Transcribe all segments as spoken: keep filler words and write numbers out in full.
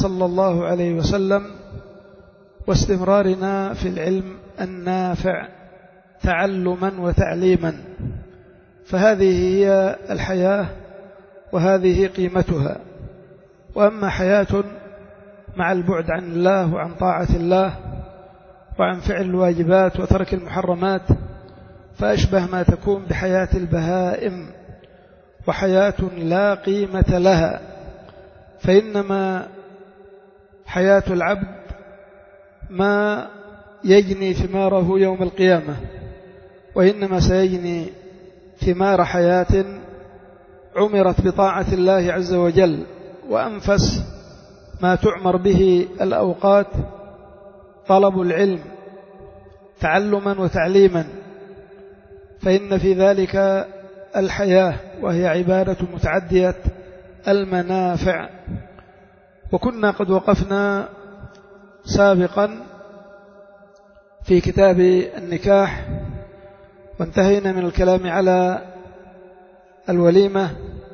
صلى الله عليه وسلم واستمرارنا في العلم النافع تعلما وتعليما، فهذه هي الحياة وهذه قيمتها. وأما حياة مع البعد عن الله وعن طاعة الله وعن فعل الواجبات وترك المحرمات فأشبه ما تكون بحياة البهائم، وحياة لا قيمة لها. فإنما حياة العبد ما يجني ثماره يوم القيامة، وإنما سيجني ثمار حياة عمرت بطاعة الله عز وجل. وأنفس ما تعمر به الأوقات طلب العلم تعلما وتعليما، فإن في ذلك الحياة، وهي عبادة متعدية المنافع. وكنا قد وقفنا سابقا في كتاب النكاح، وانتهينا من الكلام على الوليمة،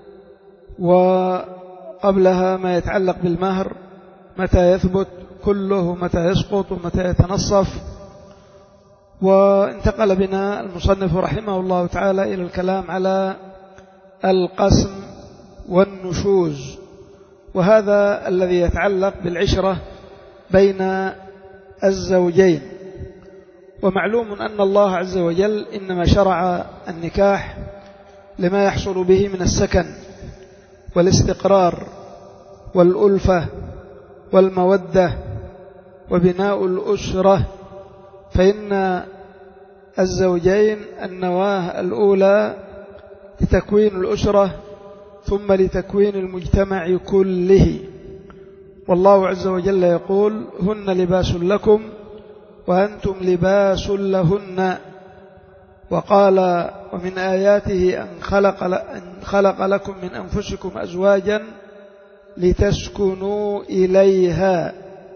وقبلها ما يتعلق بالمهر، متى يثبت كله ومتى يسقط ومتى يتنصف. وانتقل بنا المصنف رحمه الله تعالى إلى الكلام على القسم والنشوز، وهذا الذي يتعلق بالعشرة بين الزوجين. ومعلوم أن الله عز وجل إنما شرع النكاح لما يحصل به من السكن والاستقرار والألفة والمودة وبناء الأسرة. فإن الزوجين النواة الأولى لتكوين الأسرة ثم لتكوين المجتمع كله. والله عز وجل يقول: هن لباس لكم وأنتم لباس لهن. وقال: ومن آياته أن خلق, أن خلق لكم من أنفسكم أزواجا لتسكنوا إليها،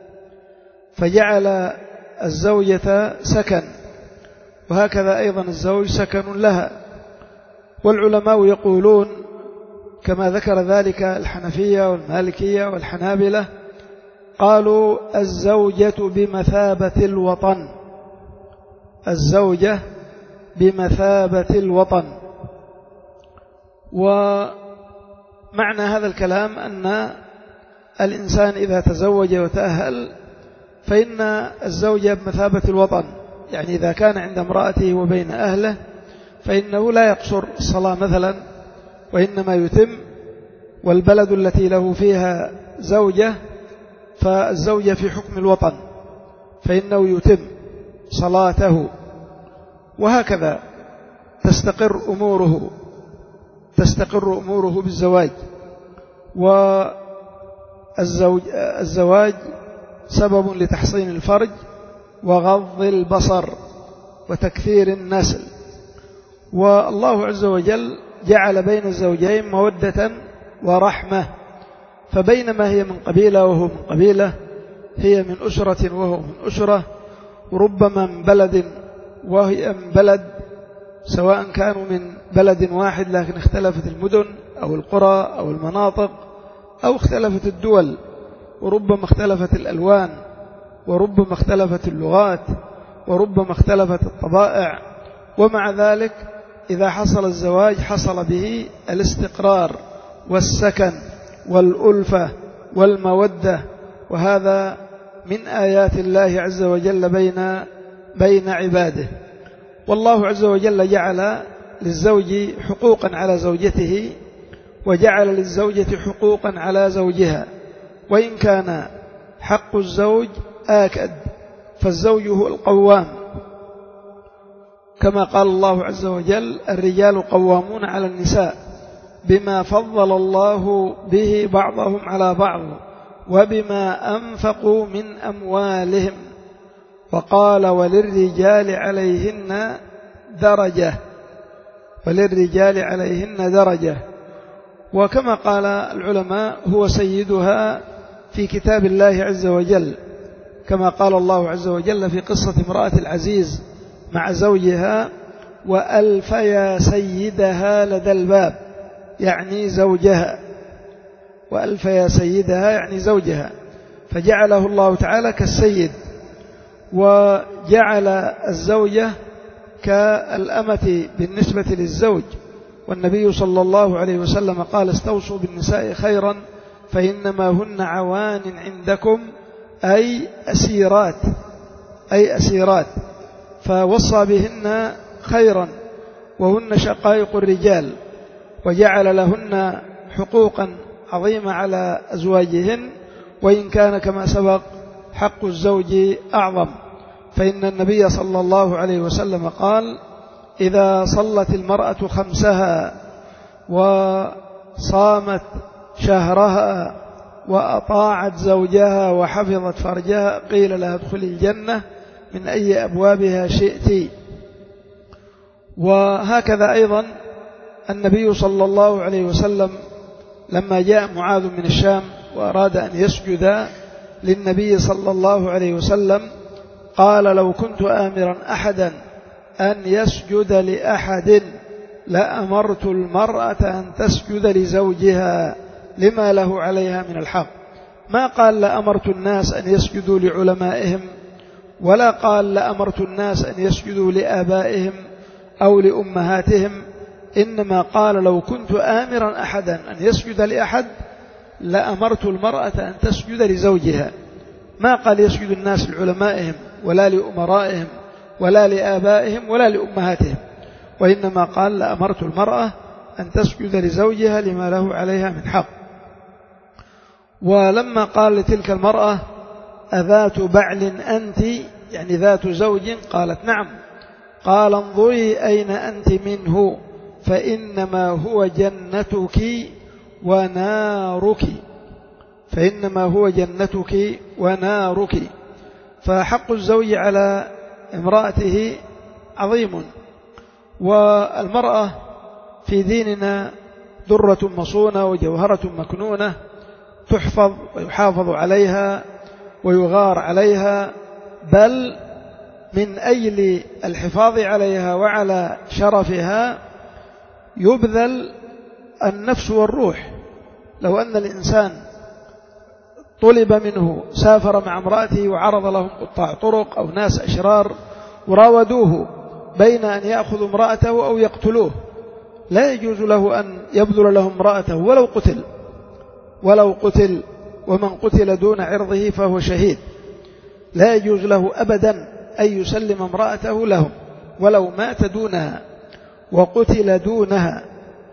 فجعل الزوجة سكن، وهكذا أيضا الزوج سكن لها. والعلماء يقولون كما ذكر ذلك الحنفية والمالكية والحنابلة، قالوا: الزوجة بمثابة الوطن، الزوجة بمثابة الوطن. ومعنى هذا الكلام أن الإنسان إذا تزوج وتأهل فإن الزوجة بمثابة الوطن، يعني إذا كان عند امرأته وبين أهله فإنه لا يقصر الصلاة مثلا، وإنما يتم. والبلد التي له فيها زوجة فالزوجة في حكم الوطن، فإنه يتم صلاته، وهكذا تستقر أموره تستقر أموره بالزواج. والزواج سبب لتحصين الفرج وغض البصر وتكثير النسل. والله عز وجل جعل بين الزوجين مودة ورحمة، فبينما هي من قبيلة وهو من قبيلة، هي من أسرة وهو من أسرة، وربما من بلد وهي من بلد، سواء كانوا من بلد واحد لكن اختلفت المدن أو القرى أو المناطق أو اختلفت الدول، وربما اختلفت الألوان، وربما اختلفت اللغات، وربما اختلفت الطبائع. ومع ذلك إذا حصل الزواج حصل به الاستقرار والسكن والألفة والمودة، وهذا من آيات الله عز وجل بين بين عباده. والله عز وجل جعل للزوج حقوقا على زوجته، وجعل للزوجة حقوقا على زوجها، وإن كان حق الزوج آكد، فالزوج هو القوام، كما قال الله عز وجل: الرجال قوامون على النساء بما فضل الله به بعضهم على بعض وبما أنفقوا من أموالهم. وقال: وللرجال عليهن درجة، وللرجال عليهن درجة. وكما قال العلماء: هو سيدها في كتاب الله عز وجل، كما قال الله عز وجل في قصة امرأة العزيز مع زوجها: وألفيا سيدها لدى الباب، يعني زوجها، وألفيا سيدها يعني زوجها. فجعله الله تعالى كالسيد، وجعل الزوجة كالأمة بالنسبة للزوج. والنبي صلى الله عليه وسلم قال: استوصوا بالنساء خيرا فإنما هن عوان عندكم، أي أسيرات أي أسيرات فوصى بهن خيرا، وهن شقائق الرجال، وجعل لهن حقوقا عظيمة على أزواجهن، وإن كان كما سبق حق الزوج أعظم، فإن النبي صلى الله عليه وسلم قال: إذا صلت المرأة خمسها وصامت شهرها وأطاعت زوجها وحفظت فرجها قيل لها ادخلي الجنة من أي أبوابها شئت. وهكذا أيضا النبي صلى الله عليه وسلم لما جاء معاذ من الشام وأراد أن يسجد للنبي صلى الله عليه وسلم قال: لو كنت آمرا أحدا أن يسجد لأحد لأمرت المرأة أن تسجد لزوجها لما له عليها من الحق. ما قال لأمرت الناس أن يسجدوا لعلمائهم، ولا قال لأمرت الناس أن يسجدوا لآبائهم أو لأمهاتهم، إنما قال: لو كنت آمرا أحدا أن يسجد لأحد لأمرت المرأة أن تسجد لزوجها. ما قال يسجد الناس لعلمائهم ولا لأمرائهم ولا لآبائهم ولا لأمهاتهم، وإنما قال: لأمرت المرأة أن تسجد لزوجها لما له عليها من حق. ولما قال لتلك المرأة: أذات بعل أنت، يعني ذات زوج؟ قالت: نعم. قال: انظري أين أنت منه، فإنما هو جنتك ونارك فإنما هو جنتك ونارك. فحق الزوج على امرأته عظيم. والمرأة في ديننا درة مصونة وجوهرة مكنونة، تحفظ ويحافظ عليها ويغار عليها، بل من أجل الحفاظ عليها وعلى شرفها يبذل النفس والروح. لو أن الإنسان طلب منه سافر مع امرأته وعرض لهم قطاع طرق أو ناس أشرار وراودوه بين أن يأخذ امرأته أو يقتلوه، لا يجوز له أن يبذل لهم امرأته ولو قتل ولو قتل ومن قتل دون عرضه فهو شهيد. لا يجوز له أبدا أن يسلم امرأته لهم ولو مات دونها وقتل دونها،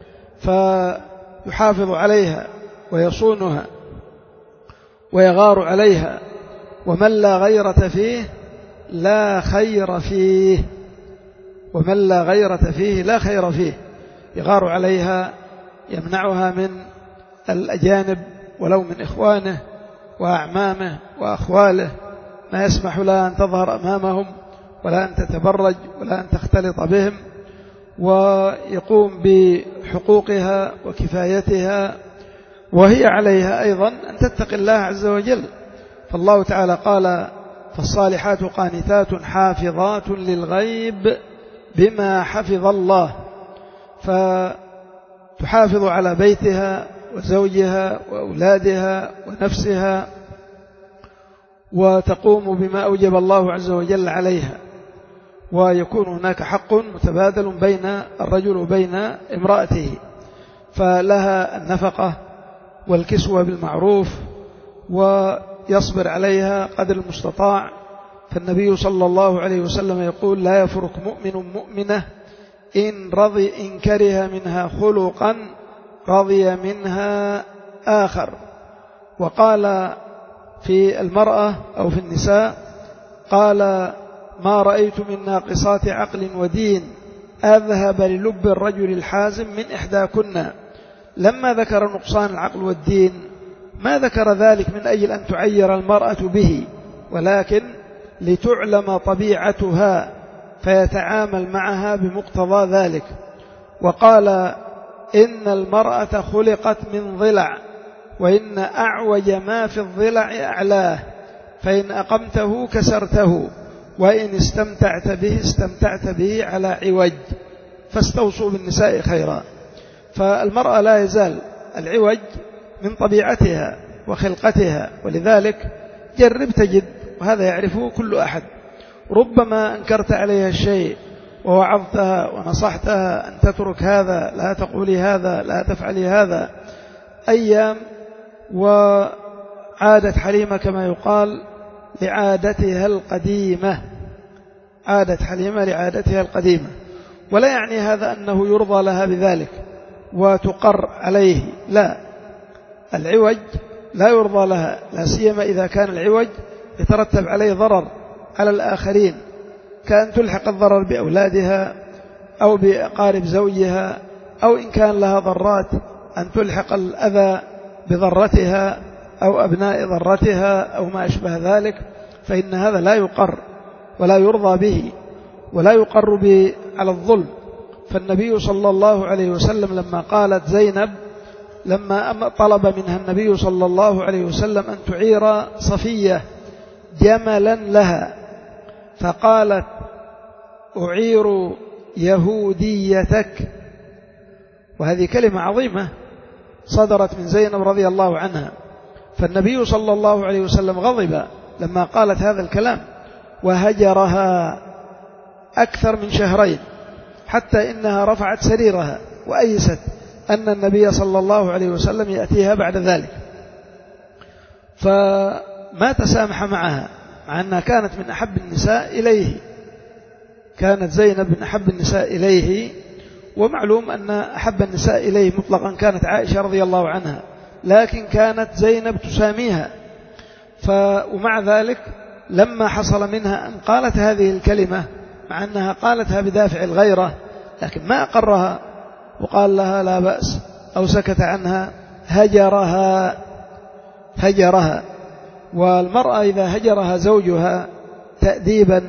فيحافظ عليها ويصونها ويغار عليها. ومن لا غيرة فيه لا خير فيه ومن لا غيرة فيه لا خير فيه يغار عليها، يمنعها من الأجانب ولو من إخوانه وأعمامه وأخواله، ما يسمح لها أن تظهر أمامهم ولا أن تتبرج ولا أن تختلط بهم، ويقوم بحقوقها وكفايتها، وهي عليها أيضا أن تتقي الله عز وجل. فالله تعالى قال: فالصالحات قانتات حافظات للغيب بما حفظ الله، فتحافظ على بيتها وزوجها وأولادها ونفسها، وتقوم بما أوجب الله عز وجل عليها، ويكون هناك حق متبادل بين الرجل وبين امرأته، فلها النفقة والكسوة بالمعروف ويصبر عليها قدر المستطاع. فالنبي صلى الله عليه وسلم يقول: لا يفرق مؤمن مؤمنة إن رضي إن كره منها خلقا رضي منها آخر. وقال في المرأة أو في النساء قال: ما رأيت من ناقصات عقل ودين أذهب للب الرجل الحازم من إحداكن. لما ذكر نقصان العقل والدين ما ذكر ذلك من أجل أن تعير المرأة به، ولكن لتعلم طبيعتها فيتعامل معها بمقتضى ذلك. وقال: إن المرأة خلقت من ضلع، وإن أعوج ما في الضلع أعلاه، فإن أقمته كسرته، وإن استمتعت به استمتعت به على عوج، فاستوصوا بالنساء خيرا. فالمرأة لا يزال العوج من طبيعتها وخلقتها، ولذلك جرب تجد، وهذا يعرفه كل أحد. ربما أنكرت عليها الشيء ووعظتها ونصحتها أن تترك هذا، لا تقولي هذا، لا تفعلي هذا، أيام وعادت حليمة كما يقال لعادتها القديمة، عادت حليمة لعادتها القديمة. ولا يعني هذا أنه يرضى لها بذلك وتقر عليه، لا، العوج لا يرضى لها، لا سيما إذا كان العوج يترتب عليه ضرر على الآخرين، كأن تلحق الضرر بأولادها أو بأقارب زوجها، أو إن كان لها ضرات أن تلحق الأذى بضرتها أو أبناء ضرتها أو ما أشبه ذلك، فإن هذا لا يقر ولا يرضى به ولا يقر به على الظلم. فالنبي صلى الله عليه وسلم لما قالت زينب، لما طلب منها النبي صلى الله عليه وسلم أن تعير صفية جملا لها، فقالت أعير يهوديتك، وهذه كلمة عظيمة صدرت من زينب رضي الله عنها. فالنبي صلى الله عليه وسلم غضب لما قالت هذا الكلام وهجرها أكثر من شهرين، حتى إنها رفعت سريرها وأيست أن النبي صلى الله عليه وسلم يأتيها بعد ذلك، فما تسامح معها، مع أنها كانت من أحب النساء إليه، كانت زينب من أحب النساء إليه، ومعلوم أن أحب النساء إليه مطلقا كانت عائشة رضي الله عنها، لكن كانت زينب تساميها. ف ومع ذلك لما حصل منها أن قالت هذه الكلمة، مع أنها قالتها بدافع الغيرة، لكن ما أقرها وقال لها لا بأس أو سكت عنها، هجرها هجرها والمرأة إذا هجرها زوجها تأديبا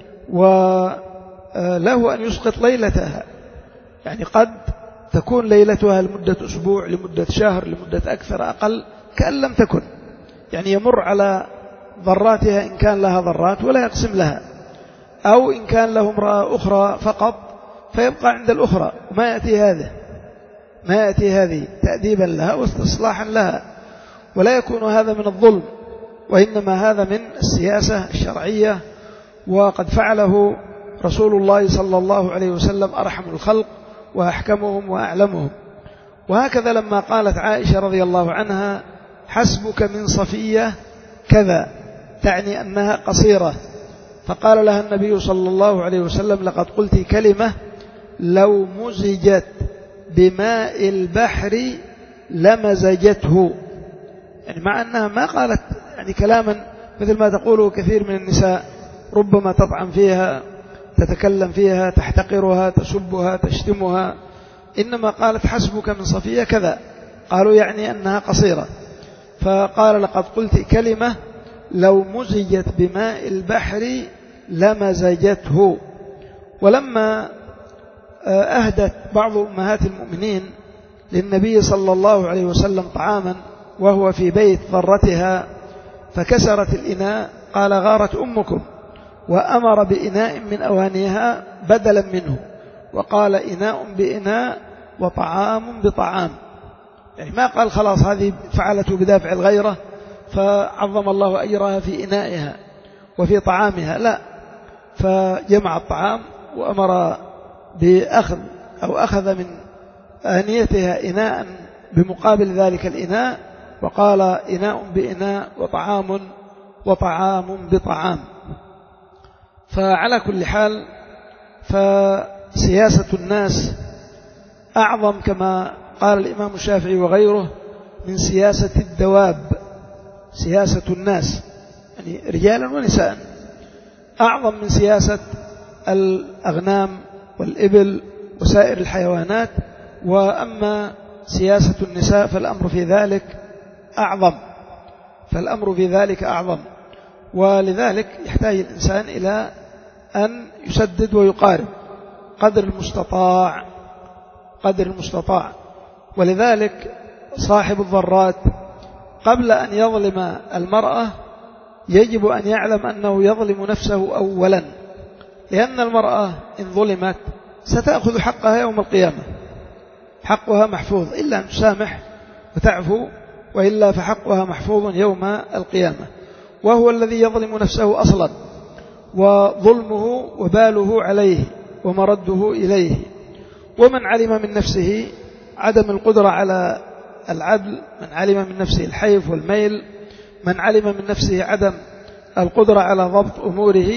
وله أن يسقط ليلتها، يعني قد تكون ليلتها لمدة أسبوع، لمدة شهر، لمدة أكثر أقل، كأن لم تكن، يعني يمر على ضراتها إن كان لها ضرات ولا يقسم لها، أو إن كان له امرأة أخرى فقط فيبقى عند الأخرى، وما يأتي هذه ما يأتي هذه تأديبا لها واستصلاحا لها، ولا يكون هذا من الظلم، وإنما هذا من السياسة الشرعية، وقد فعله رسول الله صلى الله عليه وسلم أرحم الخلق وأحكمهم وأعلمهم. وهكذا لما قالت عائشة رضي الله عنها حسبك من صفية كذا، تعني أنها قصيرة، فقال لها النبي صلى الله عليه وسلم لقد قلت كلمة لو مزجت بماء البحر لمزجته، يعني مع أنها ما قالت يعني كلاما مثل ما تقوله كثير من النساء، ربما تطعن فيها، تتكلم فيها، تحتقرها، تسبها، تشتمها، إنما قالت حسبك من صفية كذا، قالوا يعني أنها قصيرة، فقال لقد قلت كلمة لو مزجت بماء البحر لمزجته. ولما أهدت بعض أمهات المؤمنين للنبي صلى الله عليه وسلم طعاما وهو في بيت ضرتها فكسرت الإناء، قال غارت أمكم، وأمر بإناء من أوانيها بدلا منه، وقال إناء بإناء وطعام بطعام، يعني ما قال خلاص هذه فعلته بدافع الغيرة فعظم الله أجرها في إنائها وفي طعامها، لا، فجمع الطعام وأمر بأخذ أو أخذ من آنيتها إناء بمقابل ذلك الإناء، وقال إناء بإناء وطعام وطعام بطعام. فعلى كل حال فسياسة الناس أعظم كما قال الإمام الشافعي وغيره من سياسة الدواب، سياسة الناس يعني رجالا ونساء أعظم من سياسة الأغنام والإبل وسائر الحيوانات، وأما سياسة النساء فالأمر في ذلك أعظم فالأمر في ذلك أعظم ولذلك يحتاج الإنسان إلى أن يسدد ويقارب قدر المستطاع قدر المستطاع ولذلك صاحب الضرات قبل أن يظلم المرأة يجب أن يعلم أنه يظلم نفسه أولا، لأن المرأة إن ظلمت ستأخذ حقها يوم القيامة، حقها محفوظ إلا أن تسامح وتعفو، وإلا فحقها محفوظ يوم القيامة. وهو الذي يظلم نفسه أصلا، وظلمه وباله عليه ومرده إليه. ومن علم من نفسه عدم القدرة على العدل، من علم من نفسه الحيف والميل، من علم من نفسه عدم القدرة على ضبط أموره،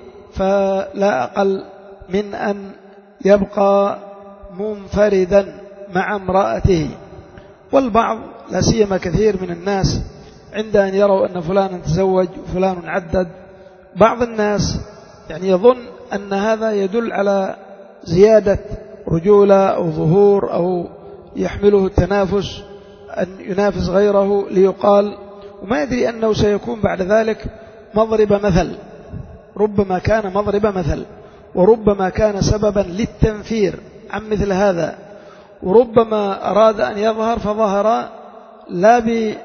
فلا أقل من أن يبقى منفردا مع امرأته. والبعض لا سيما كثير من الناس عند أن يروا أن فلان تزوج وفلان عدد، بعض الناس يعني يظن أن هذا يدل على زيادة رجولة أو ظهور، أو يحمله التنافس أن ينافس غيره ليقال، وما يدري أنه سيكون بعد ذلك مضرب مثل، ربما كان مضرب مثل، وربما كان سببا للتنفير عن مثل هذا، وربما أراد أن يظهر فظهر لا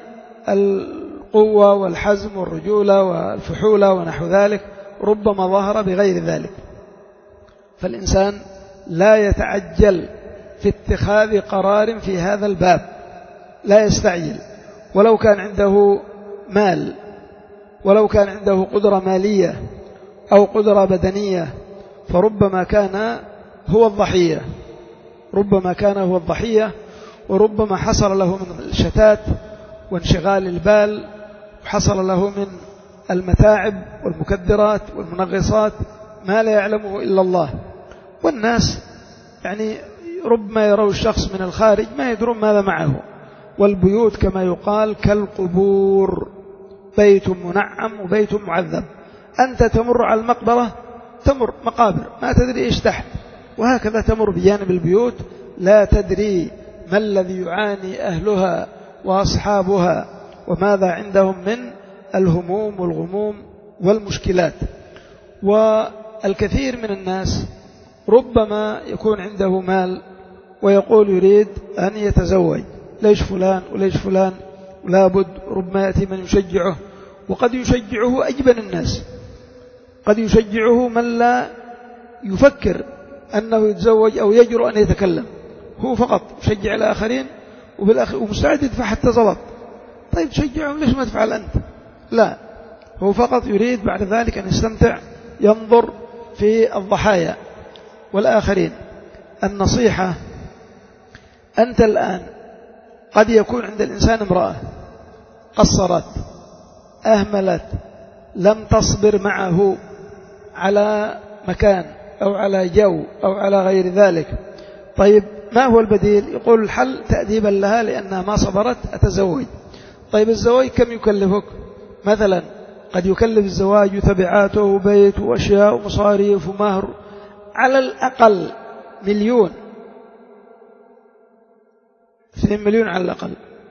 بالقوة والحزم والرجولة والفحولة ونحو ذلك، ربما ظهر بغير ذلك. فالإنسان لا يتعجل في اتخاذ قرار في هذا الباب، لا يستعجل، ولو كان عنده مال، ولو كان عنده قدرة مالية أو قدرة بدنية، فربما كان هو الضحية، ربما كان هو الضحية، وربما حصل له من الشتات وانشغال البال، وحصل له من المتاعب والمكدرات والمنغصات ما لا يعلمه إلا الله. والناس يعني ربما يروا الشخص من الخارج ما يدرون ماذا معه، والبيوت كما يقال كالقبور، بيت منعم وبيت معذب. أنت تمر على المقبرة، تمر مقابر ما تدري إيش تحت، وهكذا تمر بجانب البيوت لا تدري ما الذي يعاني أهلها وأصحابها وماذا عندهم من الهموم والغموم والمشكلات. والكثير من الناس ربما يكون عنده مال ويقول يريد أن يتزوج، ليش فلان وليش فلان، ولا بد ربما يأتي من يشجعه، وقد يشجعه أجبن الناس، قد يشجعه من لا يفكر أنه يتزوج أو يجرؤ أن يتكلم، هو فقط يشجع الآخرين ومستعد يدفع حتى زلط. طيب تشجعهم ليش ما تفعل أنت؟ لا، هو فقط يريد بعد ذلك أن يستمتع، ينظر في الضحايا والآخرين. النصيحة، أنت الآن قد يكون عند الإنسان امرأة قصرت، أهملت، لم تصبر معه على مكان أو على جو أو على غير ذلك. طيب ما هو البديل؟ يقول الحل تأديبا لها لأنها ما صبرت أتزوج. طيب الزواج كم يكلفك؟ مثلا قد يكلف الزواج تبعاته وبيت وأشياء ومصاريف ومهر، على الأقل مليون، اثنين مليون على الأقل.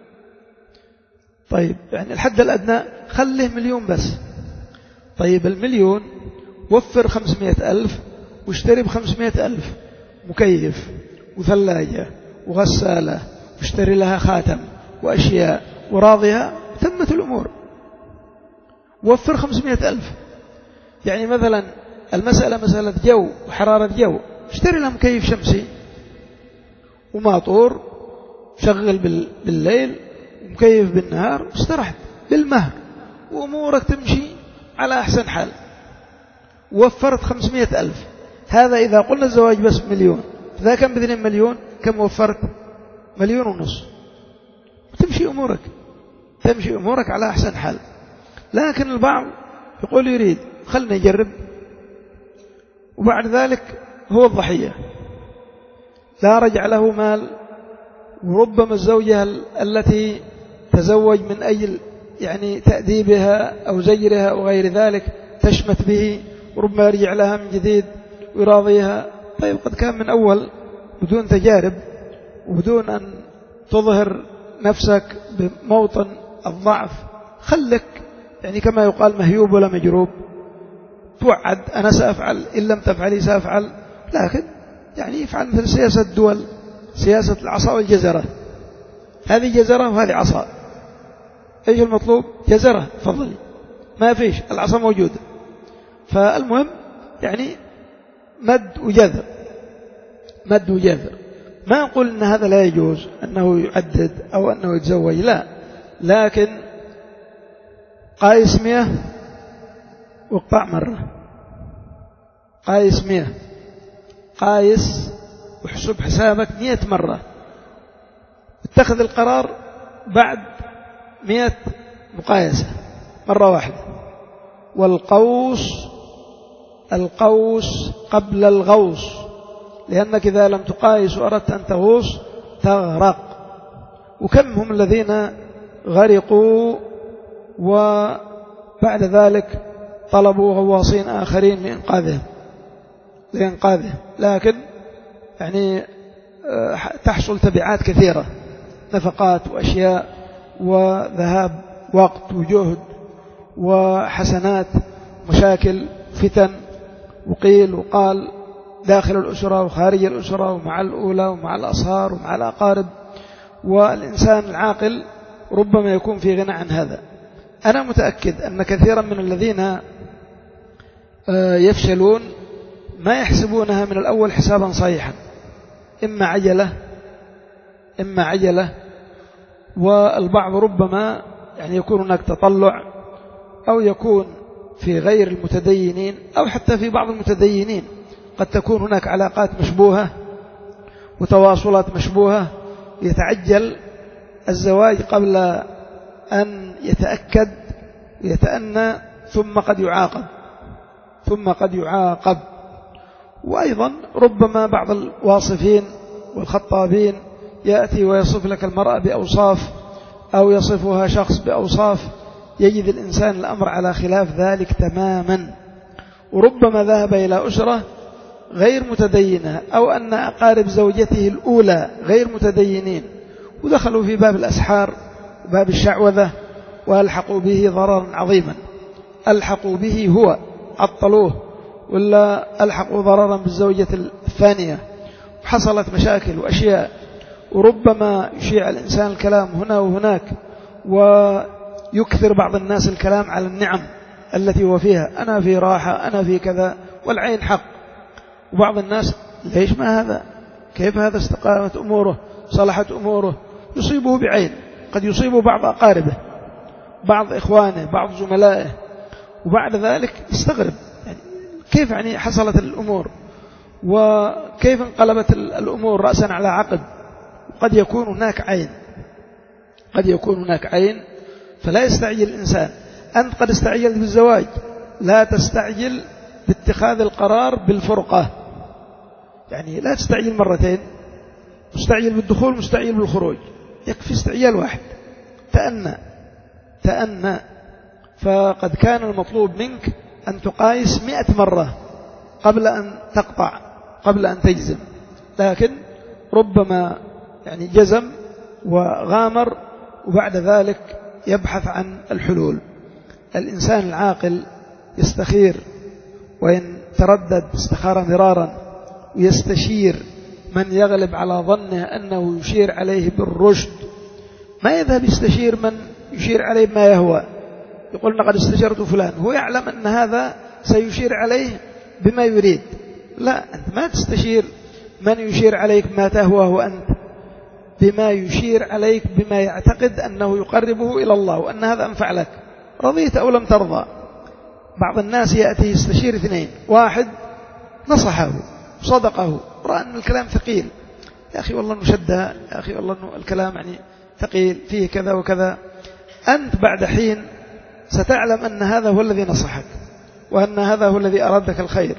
طيب يعني الحد الأدنى خله مليون بس. طيب المليون وفر خمسمائة ألف واشتري بخمسمائة ألف مكيف وثلاجة وغسالة، واشتري لها خاتم وأشياء وراضيها، تمت الأمور. وفر خمسمائة ألف. يعني مثلا المسألة مسألة جو وحرارة جو، اشتري لها مكيف شمسي وماطور، شغل بالليل ومكيف بالنهار، واسترحت بالمهر وأمورك تمشي على أحسن حال. وفرت خمسمائة ألف. هذا إذا قلنا الزواج بس مليون، إذا كان باثنين مليون كم وفرت؟ مليون ونص. تمشي أمورك، تمشي أمورك على أحسن حال. لكن البعض يقول يريد خلنا نجرب، وبعد ذلك هو الضحية، لا رجع له مال. وربما الزوجة التي تزوج من أجل يعني تأديبها أو زجرها أو غير ذلك تشمت به، وربما يرجع لها من جديد ويراضيها. طيب قد كان من أول بدون تجارب وبدون أن تظهر نفسك بموطن الضعف، خلك يعني كما يقال مهيوب ولا مجروب، توعد أنا سأفعل، إن لم تفعلي سأفعل، لكن يعني يفعل مثل سياسة الدول، سياسة العصا والجزرة. هذه جزرة وهذه عصا، إيش المطلوب؟ جزرة تفضلي، ما فيش، العصا موجودة. فالمهم يعني مد وجذر، مد وجذر. ما نقول أن هذا لا يجوز أنه يعدد أو أنه يتزوج، لا، لكن قايس مئة واقطع مرة، قايس مئة، قايس وحسب حسابك مئة مرة، اتخذ القرار بعد مئة مقايسة مرة واحدة. والقوس القوس قبل الغوص، لأنك إذا لم تقايس وأردت أن تغوص تغرق. وكم هم الذين غرقوا وبعد ذلك طلبوا غواصين آخرين لإنقاذهم لإنقاذهم لكن يعني تحصل تبعات كثيرة، نفقات وأشياء وذهاب وقت وجهد وحسنات، مشاكل، فتن، وقيل وقال داخل الأسرة وخارج الأسرة ومع الأولى ومع الأصهار ومع الأقارب. والإنسان العاقل ربما يكون في غنى عن هذا. أنا متأكد أن كثيرا من الذين يفشلون ما يحسبونها من الأول حسابا صحيحا، إما عجلة إما عجلة والبعض ربما يعني يكون هناك تطلع، أو يكون في غير المتدينين، أو حتى في بعض المتدينين قد تكون هناك علاقات مشبوهة وتواصلات مشبوهة، يتعجل الزواج قبل أن يتأكد ويتأنى، ثم قد يعاقب ثم قد يعاقب. وأيضا ربما بعض الواصفين والخطابين يأتي ويصف لك المرأة بأوصاف، أو يصفها شخص بأوصاف، يجد الإنسان الأمر على خلاف ذلك تماما. وربما ذهب إلى أسرة غير متدينة، أو أن أقارب زوجته الأولى غير متدينين، ودخلوا في باب الأسحار وباب الشعوذة، وألحقوا به ضررا عظيما. ألحقوا به هو، عطلوه، ولا ألحقوا ضررا بالزوجة الثانية، وحصلت مشاكل وأشياء. وربما يشيع الإنسان الكلام هنا وهناك، ويكثر بعض الناس الكلام على النعم التي هو فيها، أنا في راحة، أنا في كذا، والعين حق. وبعض الناس ليش ما هذا، كيف هذا استقامت أموره، صلحت أموره، يصيبه بعين، قد يصيبه بعض أقاربه، بعض إخوانه، بعض زملائه، وبعد ذلك يستغرب يعني كيف يعني حصلت الأمور، وكيف انقلبت الأمور رأسا على عقب. قد يكون هناك عين قد يكون هناك عين فلا يستعجل الإنسان. أنت قد استعجلت بالزواج، لا تستعجل باتخاذ القرار بالفرقة، يعني لا تستعجل مرتين، مستعجل بالدخول مستعجل بالخروج، يكفي استعجال واحد. تأنى تأنى فقد كان المطلوب منك أن تقايس مئة مرة قبل أن تقطع، قبل أن تجزم. لكن ربما يعني جزم وغامر، وبعد ذلك يبحث عن الحلول. الإنسان العاقل يستخير، وإن تردد استخار مرارا، ويستشير من يغلب على ظنه أنه يشير عليه بالرشد. ما يذهب يستشير من يشير عليه بما يهوى، يقول لقد استشرت فلان، هو يعلم أن هذا سيشير عليه بما يريد. لا، أنت ما تستشير من يشير عليك ما تهوى، وأنت بما يشير عليك بما يعتقد أنه يقربه إلى الله، وأن هذا أنفع لك، رضيت أو لم ترضى. بعض الناس يأتي يستشير اثنين، واحد نصحه صدقه، رأى أن الكلام ثقيل، يا أخي والله نشدها، يا أخي والله الكلام يعني ثقيل فيه كذا وكذا. أنت بعد حين ستعلم أن هذا هو الذي نصحك، وأن هذا هو الذي أرادك الخير،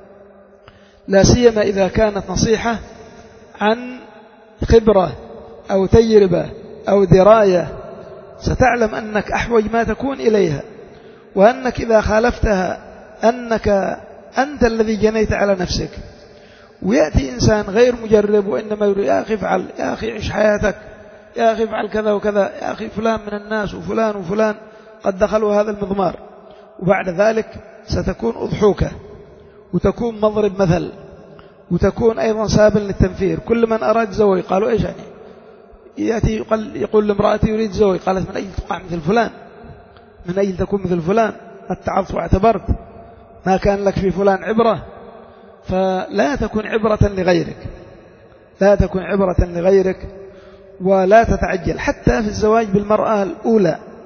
لا سيما إذا كانت نصيحة عن خبرة أو تجربة أو دراية، ستعلم أنك أحوج ما تكون إليها، وأنك إذا خالفتها أنك أنت الذي جنيت على نفسك. ويأتي إنسان غير مجرب وإنما يقول يا أخي افعل، يا أخي عيش حياتك، يا أخي افعل كذا وكذا، يا أخي فلان من الناس وفلان وفلان قد دخلوا هذا المضمار. وبعد ذلك ستكون أضحوكة، وتكون مضرب مثل، وتكون أيضا سابل للتنفير. كل من أراد زوج قالوا إيش يعني، يأتي يقول, يقول لامرأتي يريد زوج، قالت من أجل تقع مثل فلان، من أجل تكون مثل فلان، اتعظت واعتبرت، ما كان لك في فلان عبرة. فلا تكن عبرة لغيرك، لا تكن عبرة لغيرك، ولا تتعجل. حتى في الزواج بالمرأة الأولى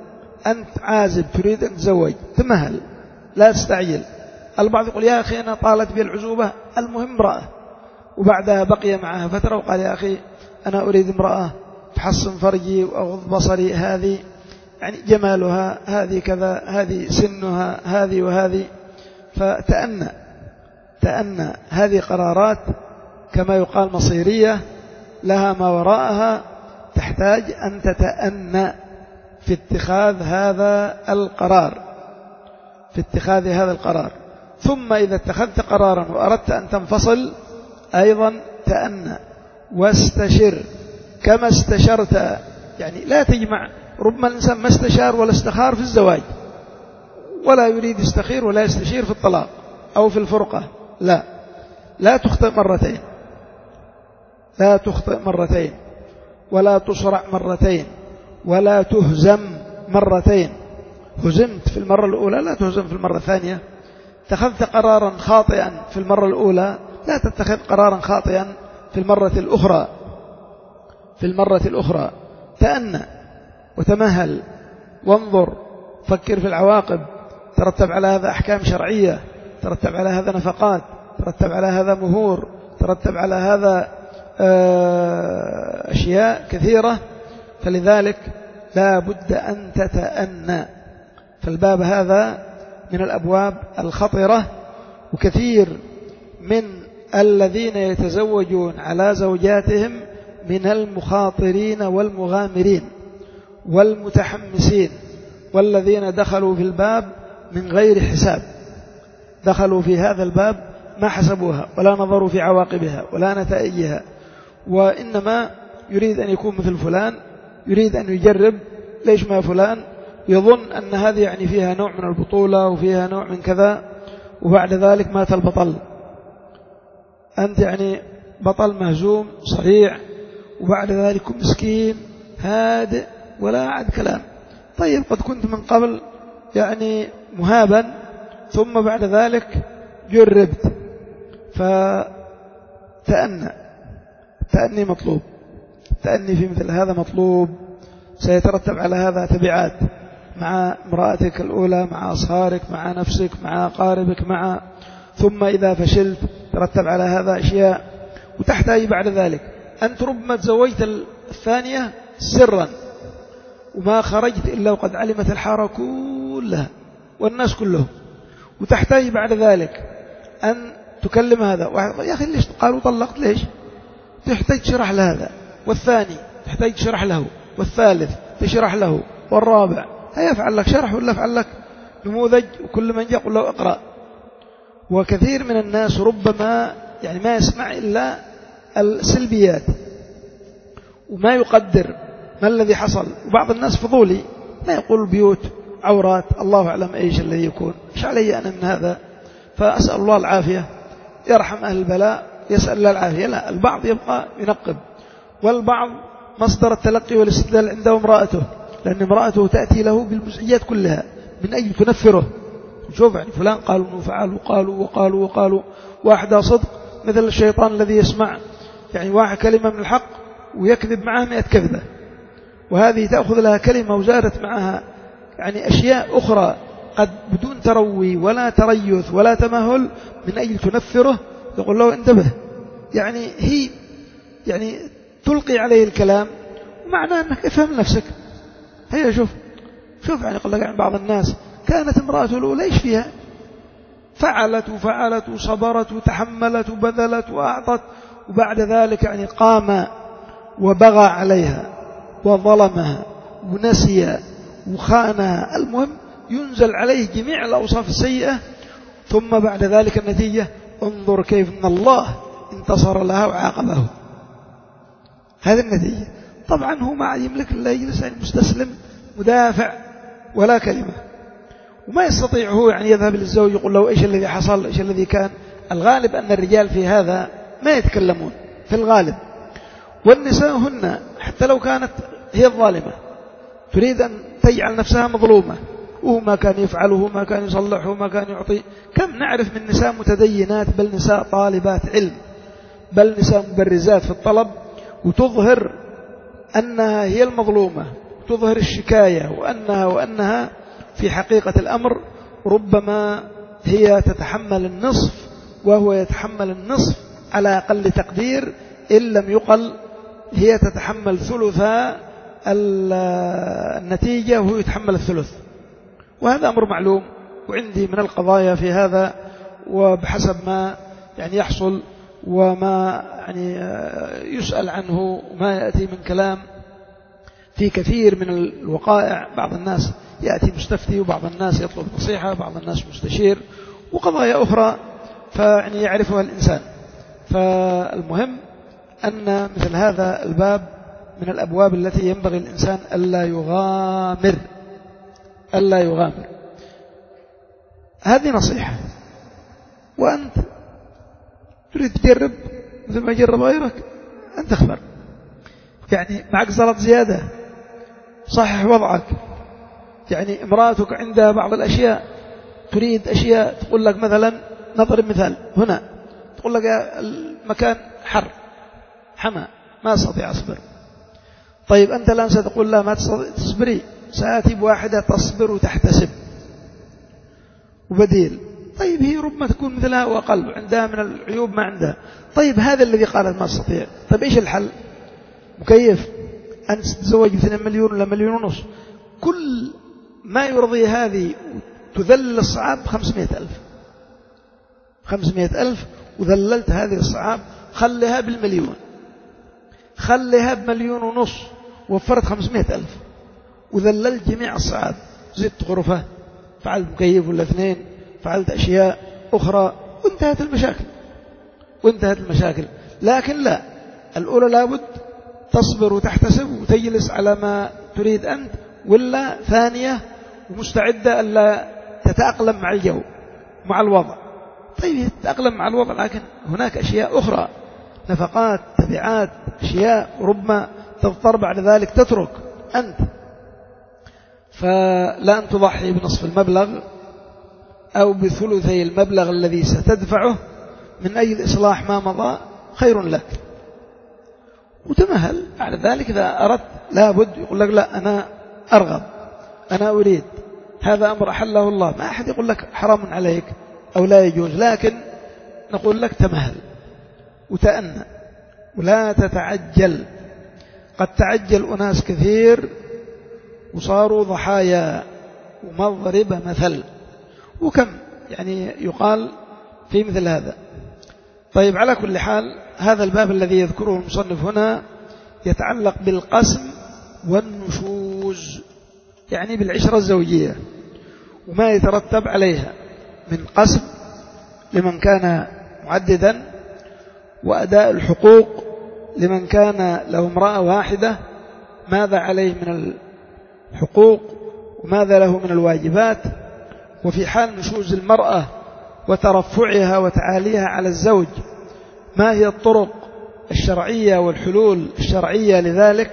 أنت عازب تريد أن تزوج تمهل لا تستعجل. البعض يقول يا أخي أنا طالت بي العزوبة المهم امرأة، وبعدها بقي معها فترة وقال يا أخي أنا أريد امرأة تحصن فرجي وأغض بصري، هذه يعني جمالها، هذه كذا، هذه سنها، هذه وهذه. فتأنى تأنى هذه قرارات كما يقال مصيرية لها ما وراءها، تحتاج أن تتأنى في اتخاذ هذا القرار في اتخاذ هذا القرار. ثم إذا اتخذت قرارا وأردت أن تنفصل أيضا تأنى واستشر كما استشرت. يعني لا تجمع، ربما الإنسان ما استشار ولا استخار في الزواج ولا يريد يستخير ولا يستشير في الطلاق أو في الفرقة. لا لا تخطئ مرتين لا تخطئ مرتين ولا تسرع مرتين ولا تهزم مرتين. هزمت في المرة الأولى لا تهزم في المرة الثانية. اتخذت قرارا خاطئا في المرة الأولى لا تتخذ قرارا خاطئا في المرة الأخرى في المرة الأخرى تأنى وتمهل وانظر، فكر في العواقب، ترتب على هذا أحكام شرعية، ترتب على هذا نفقات، ترتب على هذا مهور، ترتب على هذا أشياء كثيرة. فلذلك لا بد أن تتأنى. فالباب هذا من الأبواب الخطرة، وكثير من الذين يتزوجون على زوجاتهم من المخاطرين والمغامرين والمتحمسين، والذين دخلوا في الباب من غير حساب، دخلوا في هذا الباب ما حسبوها ولا نظروا في عواقبها ولا نتائجها، وإنما يريد أن يكون مثل فلان، يريد أن يجرب ليش ما فلان، يظن أن هذه يعني فيها نوع من البطولة وفيها نوع من كذا، وبعد ذلك مات البطل. أنت يعني بطل مهزوم صريع، وبعد ذلك مسكين هادئ ولا عاد كلام. طيب قد كنت من قبل يعني مهابا ثم بعد ذلك جربت. فتأنى تأني مطلوب، تأني في مثل هذا مطلوب. سيترتب على هذا تبعات مع امرأتك الأولى، مع أصهارك، مع نفسك، مع أقاربك، مع ثم إذا فشلت ترتب على هذا أشياء. وتحتاج بعد ذلك أنت ربما تزوجت الثانية سرا وما خرجت إلا وقد علمت الحارة كلها والناس كلهم، وتحتاج بعد ذلك أن تكلم هذا واحد، يا أخي ليش قالوا طلقت ليش، تحتاج تشرح لهذا، والثاني تحتاج تشرح له، والثالث تشرح له، والرابع هيفعل لك شرح ولا يفعل لك نموذج، وكل من جاء قل له اقرأ. وكثير من الناس ربما يعني ما يسمع إلا السلبيات وما يقدر ما الذي حصل. وبعض الناس فضولي ما يقول البيوت عورات، الله أعلم أيش الذي يكون، إيش علي أنا من هذا. فأسأل الله العافية، يرحم أهل البلاء، يسأل الله العافية. لا، البعض يبقى ينقب، والبعض مصدر التلقي والاستدلال عنده امرأته، لأن امرأته تأتي له بالمزعجات كلها من أجل تنفره. شوف يعني فلان قالوا انه فعل وقالوا وقالوا وقالوا، واحدة صدق مثل الشيطان الذي يسمع يعني واحد كلمة من الحق ويكذب معها مئة كذبة، وهذه تأخذ لها كلمة وزادت معها يعني أشياء أخرى قد بدون تروي ولا تريث ولا تمهل من أجل تنفره. يقول له انتبه، يعني هي يعني تلقي عليه الكلام ومعناه أنك افهم نفسك. هيا شوف شوف يعني قال لك عن بعض الناس كانت امرأته الأولى إيش فيها، فعلت وفعلت وصبرت وتحملت وبذلت وأعطت، وبعد ذلك يعني قام وبغى عليها وظلمها ونسي وخانها. المهم ينزل عليه جميع الأوصاف السيئة، ثم بعد ذلك النتيجة انظر كيف أن الله انتصر لها وعاقبه. هذه النتيجة. طبعا هو ما يملك إلا يجلس يعني مستسلم مدافع ولا كلمة، وما يستطيع هو يعني يذهب للزوج يقول له إيش الذي حصل إيش الذي كان. الغالب أن الرجال في هذا ما يتكلمون في الغالب، والنساء هن حتى لو كانت هي الظالمة تريد أن تجعل نفسها مظلومة، وهو ما كان يفعله ما كان يصلحه ما كان يعطي. كم نعرف من نساء متدينات، بل نساء طالبات علم، بل نساء مبرزات في الطلب، وتظهر أنها هي المظلومة، تظهر الشكاية وأنها وأنها في حقيقة الأمر ربما هي تتحمل النصف وهو يتحمل النصف على أقل تقدير، إن لم يقل هي تتحمل ثلث النتيجة وهو يتحمل الثلث. وهذا أمر معلوم، وعندي من القضايا في هذا وبحسب ما يعني يحصل وما يعني يسأل عنه وما يأتي من كلام في كثير من الوقائع. بعض الناس يأتي مستفتي وبعض الناس يطلب نصيحة، بعض الناس مستشير، وقضايا أخرى فيعني يعرفها الإنسان. فالمهم أن مثل هذا الباب من الأبواب التي ينبغي الإنسان ألا يغامر ألا يغامر. هذه نصيحة. وأنت تريد تجرب مثل ما يجرب غيرك، أنت اخبر، يعني معك زلط زيادة صحح وضعك. يعني امرأتك عندها بعض الأشياء تريد أشياء، تقول لك مثلا نضرب مثال هنا، تقول لك المكان حر حمى ما أستطيع أصبر. طيب أنت الآن ستقول لا ما تصبري، سآتي بواحدة تصبر وتحتسب وبديل. طيب هي ربما تكون مثلها وأقل وعندها من العيوب ما عندها. طيب هذا الذي قالت ما أستطيع، طيب إيش الحل؟ مكيف، أنت تتزوج باثنين مليون ولا مليون ونص، كل ما يرضي هذه تذلل الصعاب خمسمائة ألف خمسمائة ألف وذللت هذه الصعاب، خليها بالمليون، خليها بمليون ونص، وفرت خمسمائة ألف وذللت جميع الصعاب. زدت غرفة، فعلت مكيف ولا اثنين، فعلت أشياء أخرى، وانتهت المشاكل وانتهت المشاكل. لكن لا، الأولى لابد تصبر وتحتسب وتجلس على ما تريد أنت، ولا ثانية ومستعدة ألا تتأقلم مع الجو مع الوضع. طيب تتأقلم مع الوضع، لكن هناك أشياء أخرى، نفقات، تبعات، أشياء ربما تضطر بعد ذلك تترك أنت. فلا أن تضحي بنصف المبلغ أو بثلثي المبلغ الذي ستدفعه من أجل إصلاح ما مضى، خير لك. وتمهل بعد ذلك إذا أردت، لابد يقول لك لا أنا أرغب، أنا أريد، هذا أمر أحله الله، ما أحد يقول لك حرام عليك أو لا يجوز، لكن نقول لك تمهل وتأنى ولا تتعجل. قد تعجل أناس كثير وصاروا ضحايا ومضرب مثل، وكم يعني يقال في مثل هذا. طيب على كل حال، هذا الباب الذي يذكره المصنف هنا يتعلق بالقسم والنشوز، يعني بالعشرة الزوجية وما يترتب عليها من قسم لمن كان معددا، وأداء الحقوق لمن كان له امرأة واحدة، ماذا عليه من الحقوق وماذا له من الواجبات. وفي حال نشوز المرأة وترفعها وتعاليها على الزوج، ما هي الطرق الشرعية والحلول الشرعية لذلك.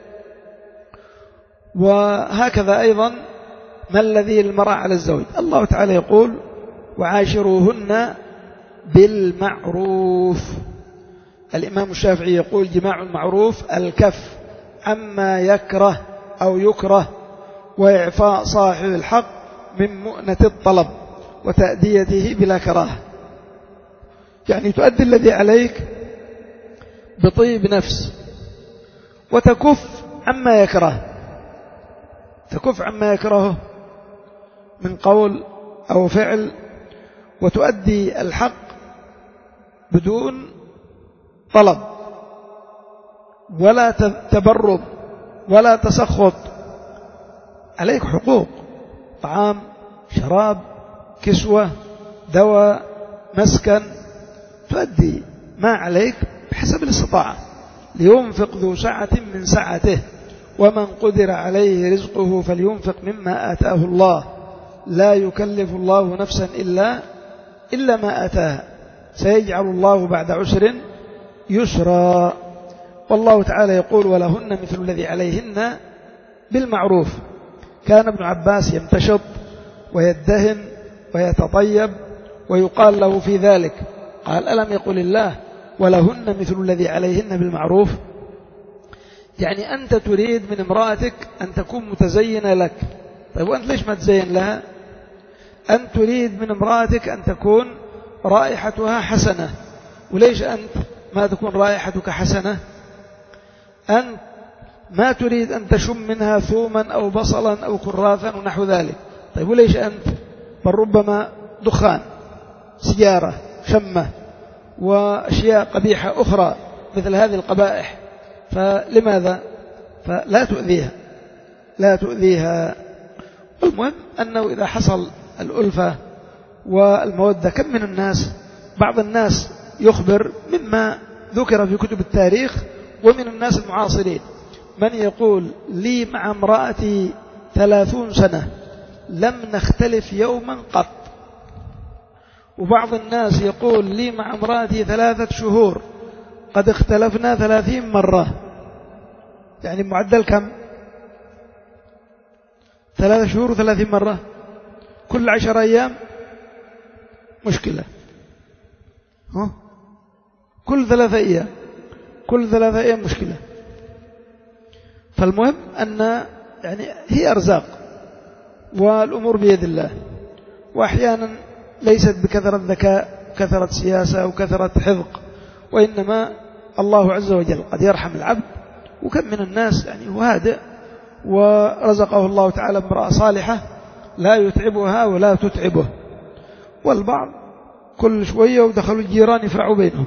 وهكذا أيضا ما الذي المرأة على الزوج. الله تعالى يقول وعاشروهن بالمعروف. الإمام الشافعي يقول جماع المعروف الكف عما يكره أو يكره، وإعفاء صاحب الحق من مؤنة الطلب وتأديته بلا كراهة. يعني تؤدي الذي عليك بطيب نفس، وتكف عما يكره، تكف عما يكرهه من قول أو فعل، وتؤدي الحق بدون طلب ولا تبرد ولا تسخط. عليك حقوق، طعام، شراب، كسوة، دواء، مسكن، تؤدي ما عليك بحسب الاستطاعة. لينفق ذو سعة من سعته ومن قدر عليه رزقه فلينفق مما آتاه الله لا يكلف الله نفسا إلا إلا ما آتاها سيجعل الله بعد عسر يسرا. والله تعالى يقول ولهن مثل الذي عليهن بالمعروف. كان ابن عباس يمتشط ويدهن ويتطيب ويقال له في ذلك، قال ألم يقل الله ولهن مثل الذي عليهن بالمعروف؟ يعني أنت تريد من امرأتك أن تكون متزينة لك، طيب وأنت ليش ما تزين لها؟ أنت تريد من امرأتك أن تكون رائحتها حسنة، وليش أنت ما تكون رائحتك حسنة؟ أنت ما تريد أن تشم منها ثوما أو بصلا أو كراثا ونحو ذلك، طيب وليش أنت؟ بل ربما دخان، سيارة، شمة، وأشياء قبيحة أخرى مثل هذه القبائح، فلماذا؟ فلا تؤذيها، لا تؤذيها. المهم أنه إذا حصل الألفة والمودة، كم من الناس، بعض الناس يخبر مما ذكر في كتب التاريخ ومن الناس المعاصرين من يقول لي مع امرأتي ثلاثون سنة لم نختلف يوما قط، وبعض الناس يقول لي مع امرأتي ثلاثة شهور قد اختلفنا ثلاثين مرة. يعني معدل كم؟ ثلاثة شهور وثلاثين مرة، كل عشر أيام مشكلة، ها؟ كل ثلاثة أيام كل ثلاثة أيام مشكلة. فالمهم أن يعني هي أرزاق والأمور بيد الله، وأحيانا ليست بكثرة ذكاء، كثرة سياسة وكثرة حذق، وإنما الله عز وجل قد يرحم العبد. وكم من الناس يعني هو هادئ ورزقه الله تعالى امرأة صالحة لا يتعبها ولا تتعبه، والبعض كل شوية ودخلوا الجيران يفرعوا بينهم،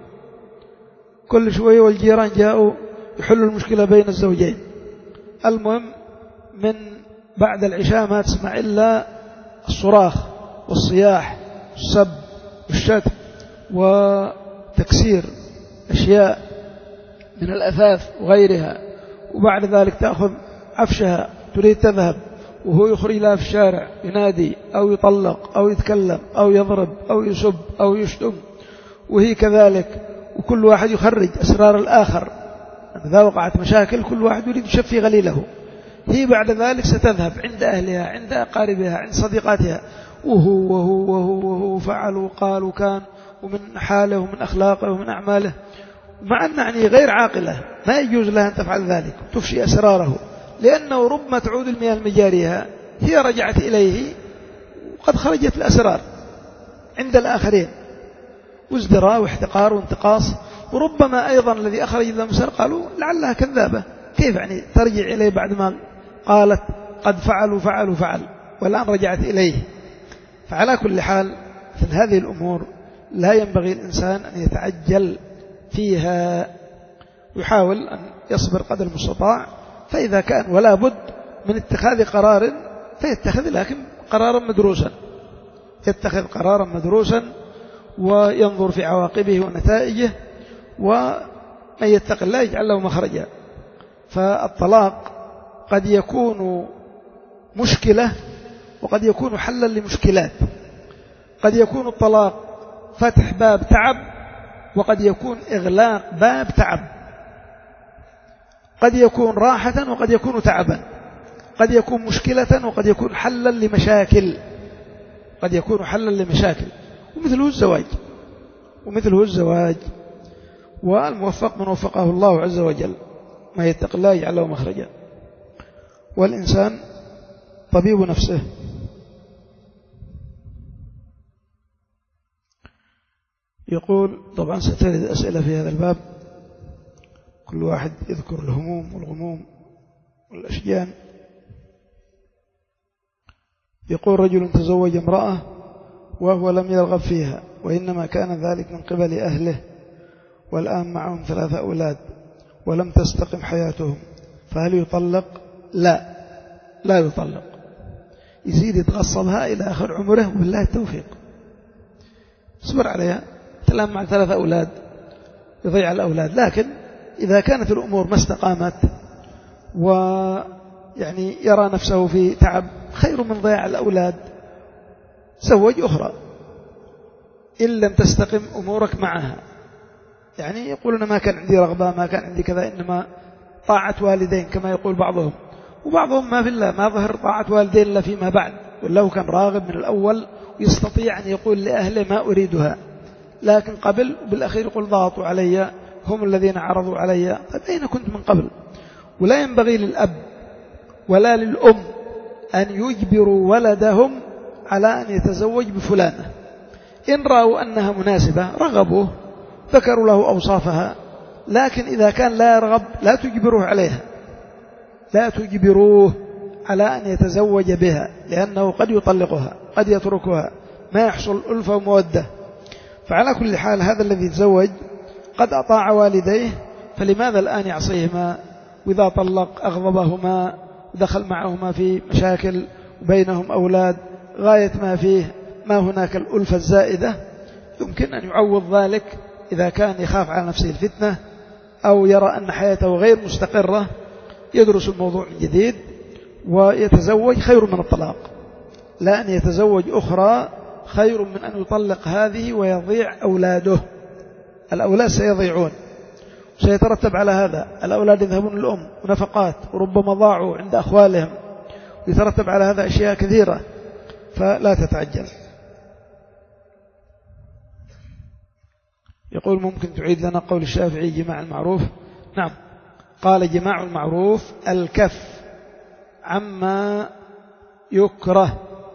كل شوية والجيران جاءوا يحلوا المشكلة بين الزوجين. المهم من بعد العشاء ما تسمع إلا الصراخ والصياح والسب والشتم وتكسير أشياء من الأثاث وغيرها، وبعد ذلك تأخذ عفشها تريد تذهب وهو يخرج لها في الشارع ينادي أو يطلق أو يتكلم أو يضرب أو يسب أو يشتم، وهي كذلك، وكل واحد يخرج أسرار الآخر. إذا وقعت مشاكل كل واحد يريد يشفي غليله، هي بعد ذلك ستذهب عند أهلها، عند أقاربها، عند صديقاتها، وهو وهو وهو, وهو فعل وقال وكان، ومن حاله ومن أخلاقه ومن أعماله، مع أن يعني غير عاقلة ما يجوز لها أن تفعل ذلك، تفشي أسراره، لأنه ربما تعود المياه المجاريها هي رجعت إليه وقد خرجت الأسرار عند الآخرين، وازدراء واحتقار وانتقاص. وربما أيضا الذي أخرج الأمسر قالوا لعلها كذابة، كيف يعني ترجع إليه بعد ما قالت قد فعلوا فعلوا فعل والآن رجعت إليه؟ فعلى كل حال في هذه الأمور لا ينبغي الإنسان أن يتعجل فيها، ويحاول أن يصبر قدر المستطاع، فإذا كان ولا بد من اتخاذ قرار فيتخذ، لكن قرارا مدروسا، يتخذ قرارا مدروسا وينظر في عواقبه ونتائجه، ومن يتق الله يجعل له مخرجا. فالطلاق قد يكون مشكلة وقد يكون حلا لمشكلات، قد يكون الطلاق فتح باب تعب وقد يكون إغلاق باب تعب، قد يكون راحة وقد يكون تعبا، قد يكون مشكلة وقد يكون حلا لمشاكل، قد يكون حلا لمشاكل، ومثله الزواج ومثله الزواج والموفق من وفقه الله عز وجل، ما يتق الله يجعل له مخرجا. والإنسان طبيب نفسه. يقول طبعا سترد أسئلة في هذا الباب، كل واحد يذكر الهموم والغموم والأشجان. يقول رجل تزوج امرأة وهو لم يرغب فيها، وإنما كان ذلك من قبل أهله، والآن معهم ثلاثة أولاد ولم تستقم حياتهم، فهل يطلق؟ لا لا يطلق، يزيد يتغصبها إلى آخر عمره وبالله التوفيق، اصبر عليها، تلام مع ثلاثة أولاد يضيع الأولاد. لكن إذا كانت الأمور ما استقامت ويعني يرى نفسه في تعب، خير من ضياع الأولاد، زوج أخرى إن لم تستقم أمورك معها. يعني يقولون ما كان عندي رغبة، ما كان عندي كذا، إنما طاعة والدين كما يقول بعضهم، وبعضهم ما في الله ما ظهر طاعة والدين إلا فيما بعد، ولو كان راغب من الأول ويستطيع أن يقول لأهله ما أريدها، لكن قبل بالأخير يقول ضغطوا علي، هم الذين عرضوا علي. طيب أين كنت من قبل؟ ولا ينبغي للأب ولا للأم أن يجبروا ولدهم على أن يتزوج بفلانة. إن رأوا أنها مناسبة رغبوه، ذكروا له أوصافها، لكن إذا كان لا يرغب لا تجبروه عليها، لا تجبروه على أن يتزوج بها، لأنه قد يطلقها، قد يتركها، ما يحصل ألفة ومودة. فعلى كل حال هذا الذي تزوج قد أطاع والديه، فلماذا الآن يعصيهما؟ وإذا طلق أغضبهما ودخل معهما في مشاكل وبينهم أولاد غاية ما فيه ما هناك الألفة الزائدة، يمكن أن يعوض ذلك إذا كان يخاف على نفسه الفتنة أو يرى أن حياته غير مستقرة، يدرس الموضوع من جديد ويتزوج، خير من الطلاق. لا أن يتزوج أخرى خير من أن يطلق هذه ويضيع أولاده. الأولاد سيضيعون، سيترتب على هذا الأولاد يذهبون للأم ونفقات، وربما ضاعوا عند أخوالهم، ويترتب على هذا أشياء كثيرة، فلا تتعجل. يقول ممكن تعيد لنا قول الشافعي جماع المعروف؟ نعم، قال جماع المعروف الكف عما يكره.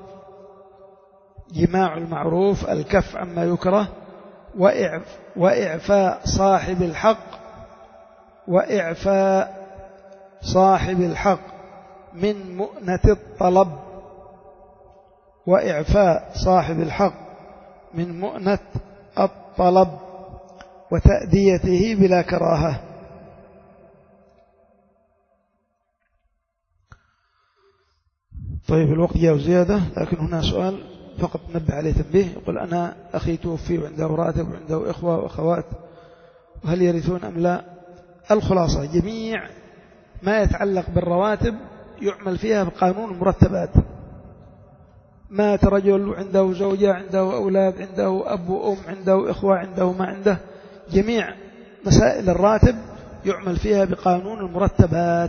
جماع المعروف الكف عما يكره، وإعفاء صاحب الحق وإعفاء صاحب الحق من مؤنة الطلب وإعفاء صاحب الحق من مؤنة الطلب وتأديته بلا كراهة. طيب الوقت جاء زيادة، لكن هنا سؤال فقط نبه عليه تنبيه. يقول أنا أخي توفي وعنده راتب وعنده إخوة وأخوات، وهل يرثون أم لا؟ الخلاصة جميع ما يتعلق بالرواتب يعمل فيها بقانون المرتبات. مات رجل عنده زوجة، عنده أولاد، عنده أب وأم، عنده إخوة، عنده ما عنده، جميع مسائل الراتب يعمل فيها بقانون المرتبات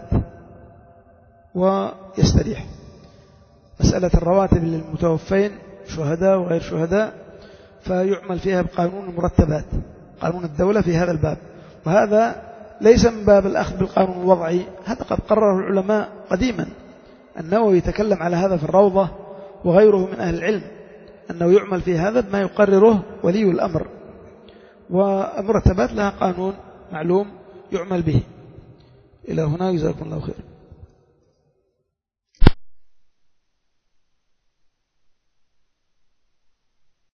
ويستريح. مسألة الرواتب للمتوفين شهداء وغير شهداء فيعمل فيها بقانون المرتبات، قانون الدولة في هذا الباب، وهذا ليس من باب الأخذ بالقانون الوضعي، هذا قد قرره العلماء قديما. النووي يتكلم على هذا في الروضة وغيره من أهل العلم، أنه يعمل في هذا بما يقرره ولي الأمر، والمرتبات لها قانون معلوم يعمل به. إلى هنا، جزاكم الله خير.